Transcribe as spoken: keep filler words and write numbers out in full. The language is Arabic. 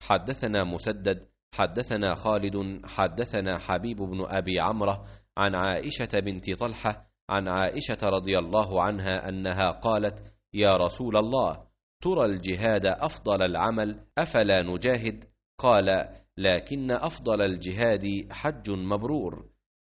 حدثنا مسدد حدثنا خالد حدثنا حبيب بن أبي عمرة عن عائشة بنت طلحة عن عائشة رضي الله عنها أنها قالت: يا رسول الله، ترى الجهاد أفضل العمل، أفلا نجاهد؟ قال: لكن أفضل الجهاد حج مبرور.